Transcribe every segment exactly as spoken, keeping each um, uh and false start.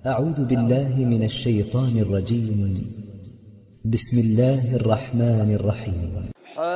أعوذ بالله من الشيطان الرجيم. بسم الله الرحمن الرحيم.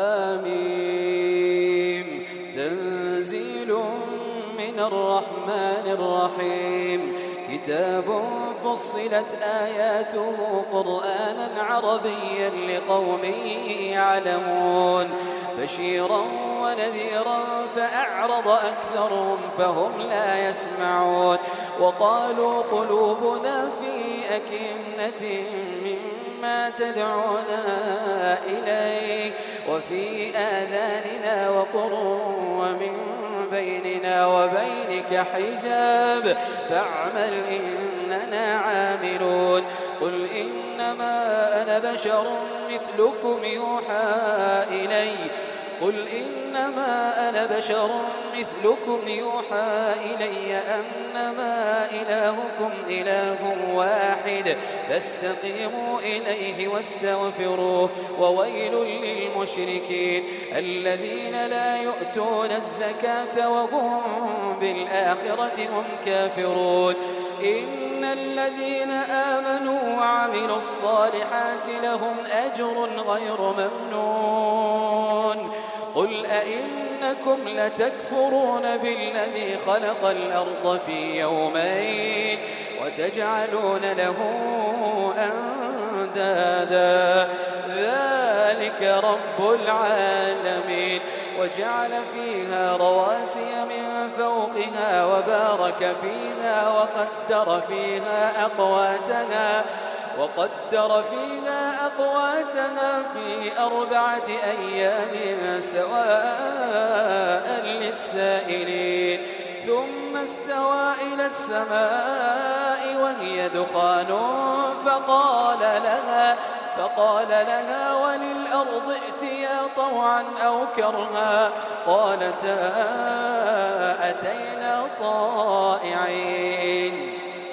حميم تنزيل من الرحمن الرحيم. كتاب فصلت آياته قرآنا عربيا لقوم يعلمون بشيرا ونذيرا فأعرض أكثرهم فهم لا يسمعون وقالوا قلوبنا في أكنة مما تدعونا إليه وفي آذاننا وقر ومن بيننا وبينك حجاب فاعمل إننا عاملون. قل إنما أنا بشر مثلكم يوحى إلي قل إنما أنا بشر مثلكم يوحى إلي أنما إلهكم إله واحد فاستقيموا إليه واستغفروه وويل للمشركين الذين لا يؤتون الزكاة وهم بالآخرة هم كافرون. إن الذين آمنوا وعملوا الصالحات لهم أجر غير ممنون. قل أئنكم لتكفرون بالذي خلق الأرض في يومين وتجعلون له أندادا ذلك رب العالمين. وجعل فيها رواسي من فوقها وبارك فيها وقدر فيها أقواتها وقدر فيها أقواتها في أربعة أيام سواء للسائلين. ثم استوى إلى السماء وهي دخان فقال لها فقال لها وللأرض ائتيا طوعا أو كرها قالتا أتينا طائعين.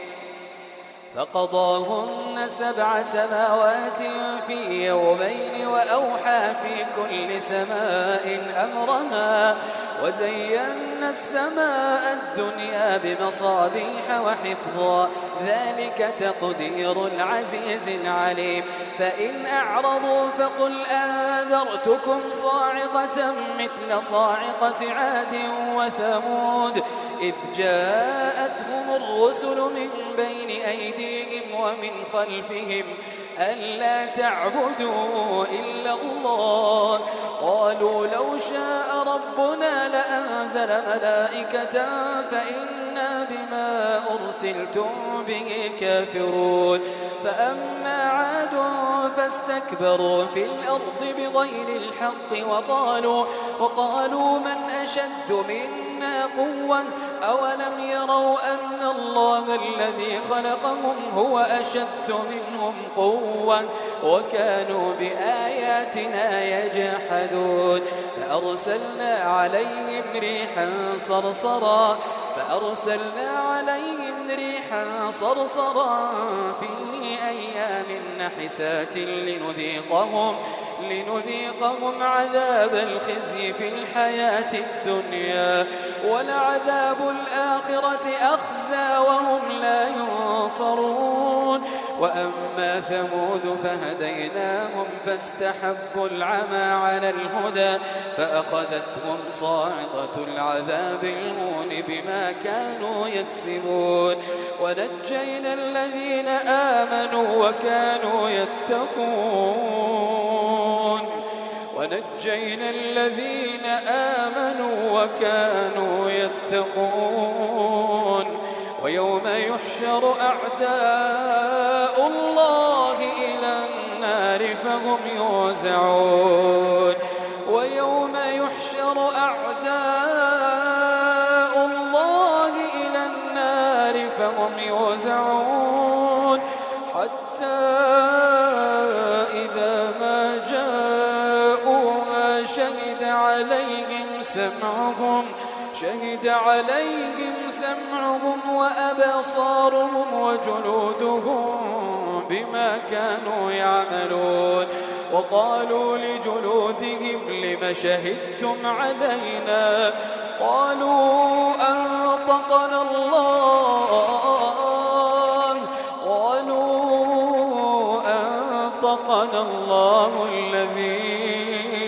فقضاهن سبع سماوات في يومين وأوحى في كل سماء أمرها وزينا السماء الدنيا بمصابيح وحفظا ذلك تقدير العزيز العليم. فإن أعرضوا فقل أنذرتكم صاعقة مثل صاعقة عاد وثمود إذ جاءتهم الرسل من بين أيديهم ومن خلفهم ألا تعبدوا إلا الله قالوا لو شاء ربنا لأنزل ملائكة فإنا بما أرسلتم به كافرون. فأما عاد فاستكبروا في الأرض بغير الحق وقالوا, وقالوا من أشد منا قوة أولم يروا أن الله الذي خلقهم هو أشد منهم قوة وكانوا بآياتنا يجحدون. فأرسلنا عليهم ريحا صرصرا فأرسلنا عليهم ريحا صرصرا في أيام نحسات لنذيقهم لنذيقهم عذاب الخزي في الحياة الدنيا ولعذاب الآخرة أخزى وهم لا ينصرون. وأما ثمود فهديناهم فاستحبوا العمى على الهدى فأخذتهم صاعقة العذاب الهون بما كانوا يكسبون. ونجينا الذين آمنوا وكانوا يتقون ونجينا الذين آمنوا وكانوا يتقون. ويوم يحشر أعداء الله إلى النار فهم يوزعون ويوم يحشر أعداء الله إلى النار فهم يوزعون حتى إذا ما جاءوها شهد عليهم سمعهم شهد عليهم سمعهم وأبصارهم وجلودهم بما كانوا يعملون. وقالوا لجلودهم لم شهدتم علينا قالوا أنطقنا الله أنطقنا الله الذي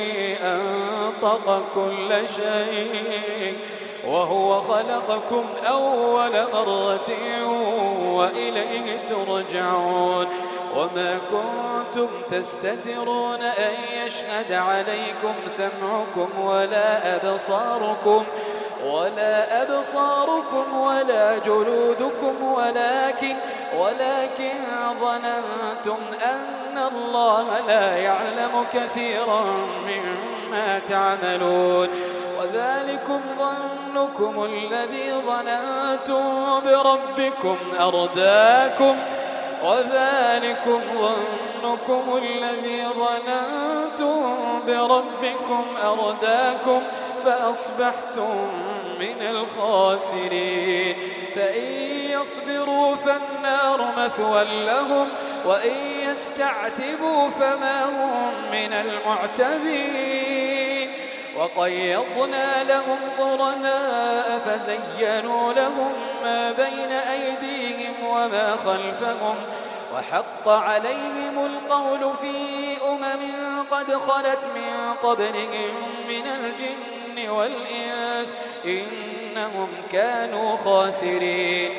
أنطق كل شيء وهو خلقكم أول مرة وإليه ترجعون وما كنتم تستترون أن يشهد عليكم سمعكم ولا أبصاركم ولا أبصاركم ولا جلودكم ولكن ولكن ظننتم أن الله لا يعلم كثيرا مما تعملون وذلكم ظنكم الذي ظننتم بربكم أرداكم وذلكم ظنكم الذي ظننتم بربكم أرداكم فأصبحتم من الخاسرين فإن يصبروا فالنار مثوى لهم وإن يستعتبوا فما هم من المعتبين وقيضنا لهم قرناء فزينوا لهم ما بين أيديهم وما خلفهم وحق عليهم القول في أمم قد خلت من قبلهم من الجن والإنس إنهم كانوا خاسرين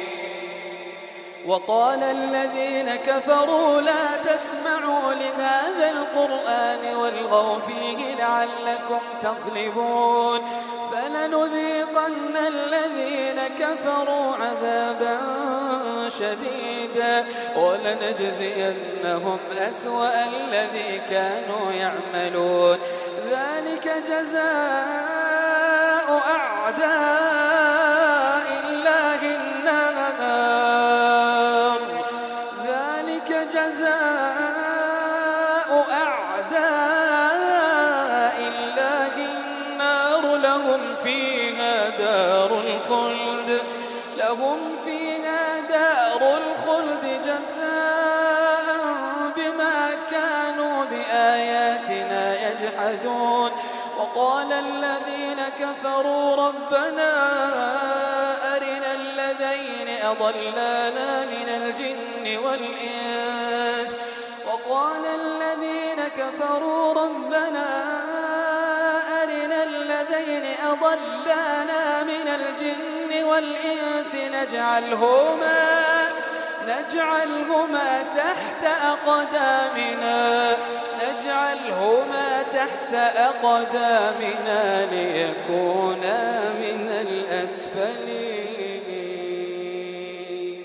وقال الذين كفروا لا تسمعوا لهذا القرآن والغوا فيه لعلكم تغلبون فلنذيقن الذين كفروا عذابا شديدا ولنجزينهم أسوأ الذي كانوا يعملون ذلك جزاء أعداء الله النار ذلك جزاء أعداء الله النار لهم فيها دار الخلد لهم فيها دار الخلد جزاء بما كانوا بآياتنا يجحدون وقال الذين كفروا ربنا أرنا الذين أضلانا من الجن والإنس وقال الذين كفروا ربنا أرنا الذين أضلانا من الجن والإنس نجعلهما نجعلهما تحت أقدامنا نجعلهما تحت أقدامنا ليكونا من الأسفلين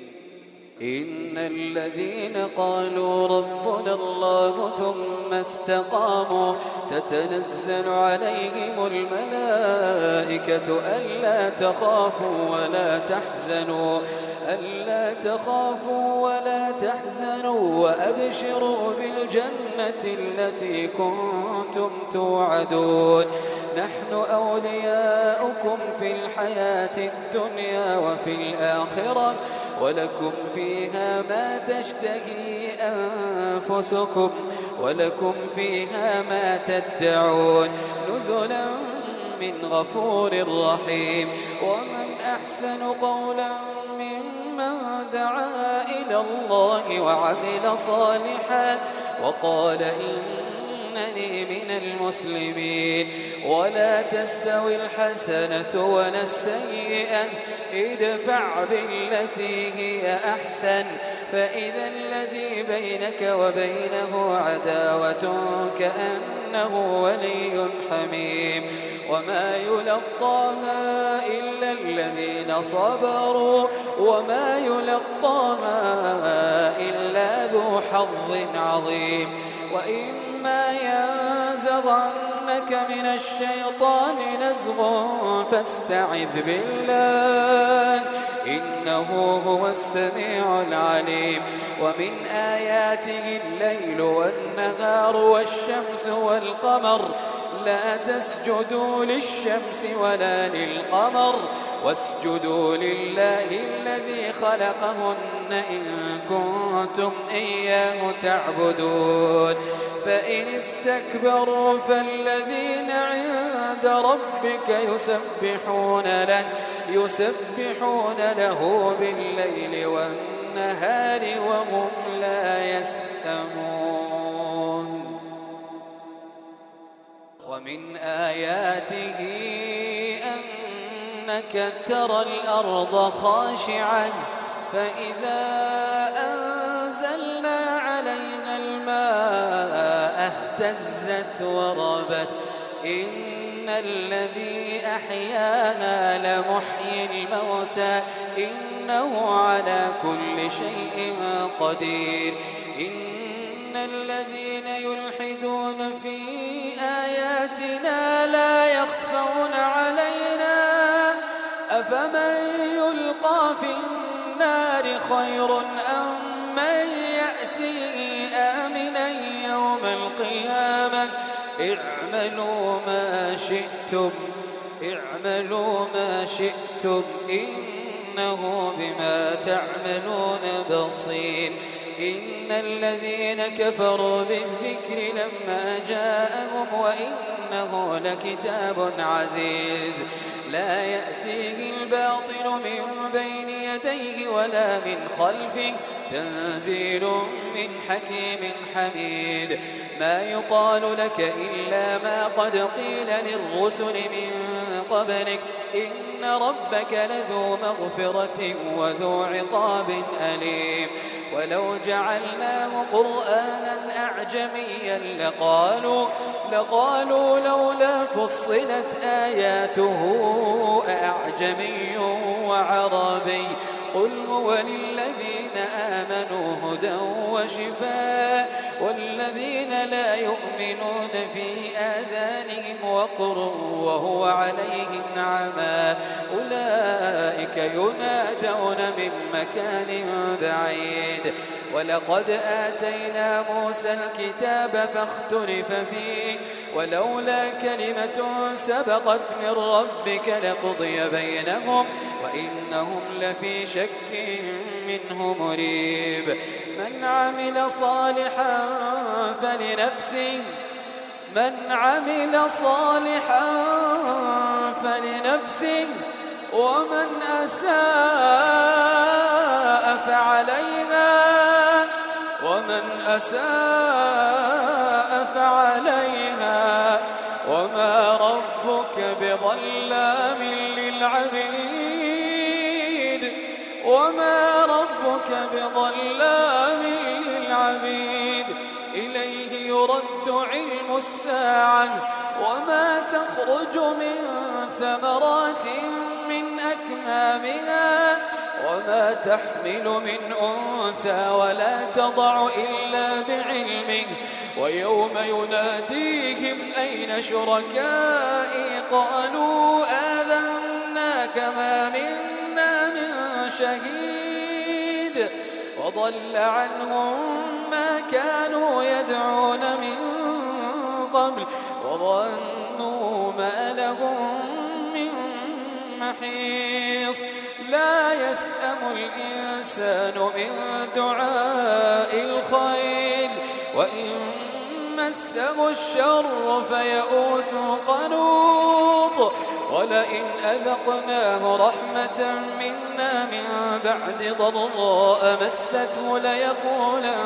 إن الذين قالوا ربنا الله ثم استقاموا تتنزل عليهم الملائكة ألا تخافوا ولا تحزنوا ألا تخافوا ولا تحزنوا وأبشروا بالجنة التي كنتم توعدون نحن أولياؤكم في الحياة الدنيا وفي الآخرة ولكم فيها ما تشتهي أنفسكم ولكم فيها ما تدعون نزلا من غفور رحيم ومن أحسن قولا ممن دعا إلى الله وعمل صالحا وقال إنني من المسلمين ولا تستوي الحسنة ولا السيئة ادفع بالتي هي أحسن فإذا الذي بينك وبينه عداوة كأنه ولي حميم وما يلقاها إلا الذين صبروا وما يلقاها إلا ذو حظ عظيم وإما ينزغنك من الشيطان نزغ فاستعذ بالله إنه هو السميع العليم ومن آياته الليل والنهار والشمس والقمر لا تسجدوا للشمس ولا للقمر واسجدوا لله الذي خلقهن إن كنتم إياه تعبدون فإن استكبروا فالذين عند ربك يسبحون له يسبحون له بالليل والنهار وهم لا يسأمون آياته أنك ترى الأرض خاشعة فإذا أنزلنا عليها الماء اهتزت وربت إن الذي أحياها لمحيي الموتى إنه على كل شيء قدير إن الذين يلحدون في آياتنا لا يخفون علينا أفمن يلقى في النار خير أم من يأتي آمنا يوم القيامة اعملوا ما شئتم اعملوا ما شئتم إنه بما تعملون بصير إن الذين كفروا بالذكر لما جاءهم وإنه لكتاب عزيز لا يأتيه الباطل من بين يديه ولا من خلفه تنزيل من حكيم حميد ما يقال لك إلا ما قد قيل للرسل من قبلك إن ربك لذو مغفرة وذو عقاب أليم ولو جعلناه قرآنا أعجميا لقالوا لقالوا لولا فصلت آياته أعجمي وعربي قل هو للذين آمنوا هدى وشفاء والذين لا يؤمنون في آذانهم وقر وهو عليهم عمى أولئك ينادون من مكان بعيد ولقد آتينا موسى الكتاب فاختلف فيه ولولا كلمة سبقت من ربك لقضي بينهم وإنهم لفي شك منه مريب من عمل صالحا فلنفسه من عمل صالحا فلنفسه ومن أساء فعليها ومن أساء فعليها وما ربك بظلام للعبيد وما ربك بظلام للعبيد إليه يرد علم الساعة وما تخرج من ثمرات من أكمامها وما تحمل من أنثى ولا تضع إلا بعلمه ويوم يناديهم أين شركائي قالوا آذناك ما منا من شهيد وضل عنهم ما كانوا يدعون من قبل وظنوا ما لهم من محيص لا يسأم الإنسان من دعاء الخير وإن مسه الشر فيئوس قنوط ولئن أذقناه رحمة منا من بعد ضراء مسته ليقولن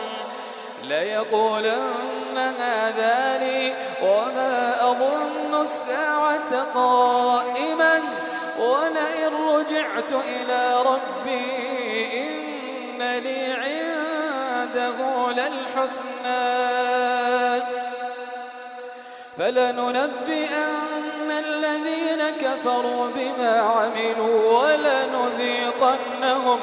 ليقولن هذا لي وما أظن الساعة قائما ولئن رجعت إلى ربي إن لي عنده للحسنى فلننبئن الذين كفروا بما عملوا ولنذيقنهم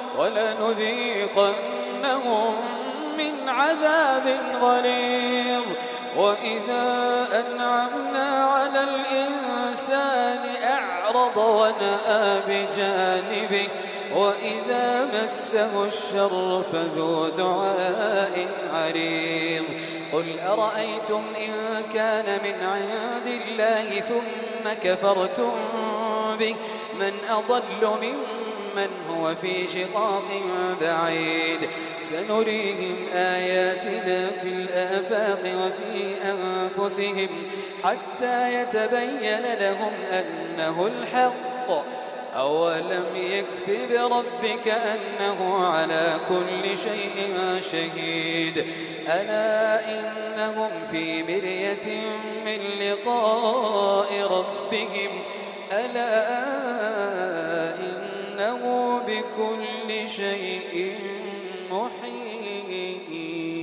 ولنذيقنهم من عذاب غليظ وإذا أنعمنا على الإنسان أعرض ونأى بجانبه وإذا مسه الشر فذو دعاء عريض قل أرأيتم إن كان من عند الله ثم كفرتم به من أضل ممن هو في شقاق بعيد سنريهم آياتنا في الآفاق وفي أنفسهم حتى يتبين لهم أنه الحق أولم يكف بربك أنه على كل شيء شهيد ألا إنهم في مرية من لقاء ربهم ألا إنه بكل شيء محيط.